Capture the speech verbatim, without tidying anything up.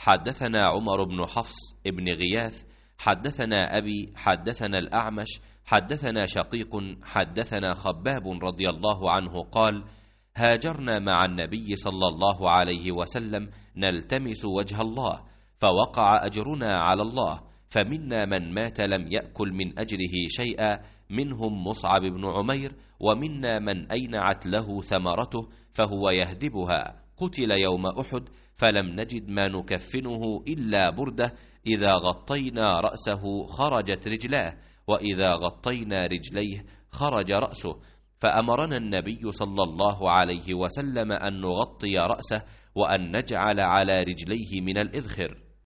حدثنا عمر بن حفص ابن غياث حدثنا أبي حدثنا الأعمش حدثنا شقيق حدثنا خباب رضي الله عنه قال: هاجرنا مع النبي صلى الله عليه وسلم نلتمس وجه الله، فوقع أجرنا على الله، فمنا من مات لم يأكل من أجره شيئا، منهم مصعب بن عمير، ومنا من أينعت له ثمرته فهو يهدبها، قتل يوم أحد، فلم نجد ما نكفنه إلا بردة، إذا غطينا رأسه خرجت رجلاه، وإذا غطينا رجليه خرج رأسه، فأمرنا النبي صلى الله عليه وسلم أن نغطي رأسه وأن نجعل على رجليه من الإذخر.